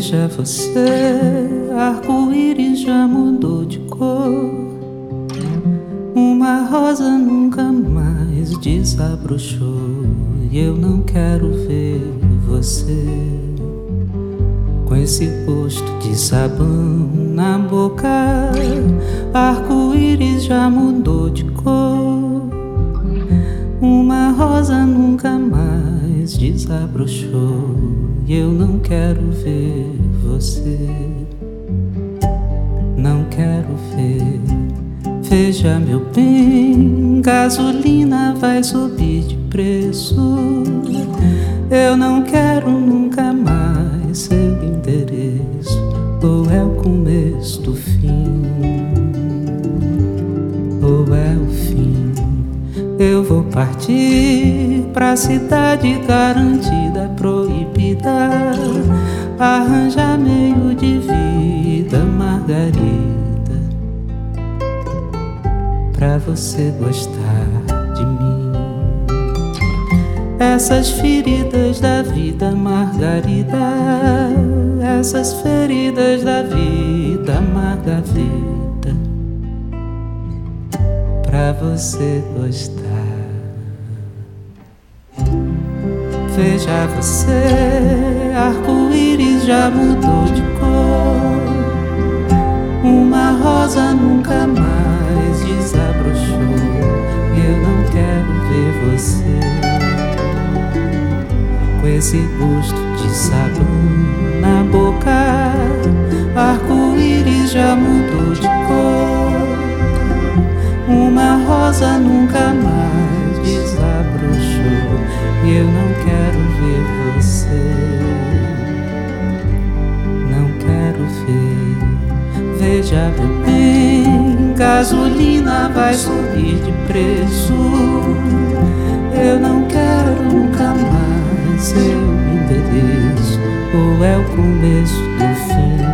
Veja você, arco-íris já mudou de cor. Uma rosa nunca mais desabrochou. E eu não quero ver você com esse gosto de sabão na boca. Arco-íris já mudou de cor. Uma rosa nunca mais desabrochou. E eu não quero ver você. Não quero ver. Veja, meu bem, gasolina vai subir de preço. Eu não quero nunca mais seu endereço. Ou é o começo do fim, ou é o fim. Eu vou partir pra cidade garantida, proibida, arranjar meio de vida, margarida, pra você gostar de mim. Essas feridas da vida, margarida, essas feridas da vida, margarida, pra você gostar. Veja você, arco-íris já mudou de cor. Uma rosa nunca mais desabrochou. Eu não quero ver você com esse gosto de sabão na boca. Arco-íris já mudou de cor. Uma rosa nunca mais desabrochou. E eu não quero ver você. Não quero ver. Veja bem, gasolina vai subir de preço. Eu não quero nunca mais seu endereço. Ou é o começo do fim,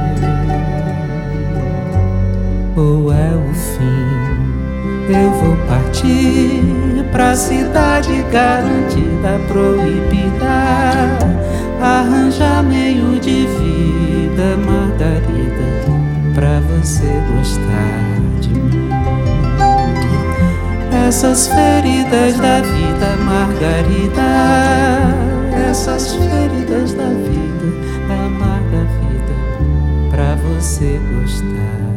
ou é o fim. Eu vou partir pra cidade garantida, proibida, arranjar meio de vida, margarida, pra você gostar de mim. Essas feridas da vida, margarida, essas feridas da vida, amarga vida, pra você gostar.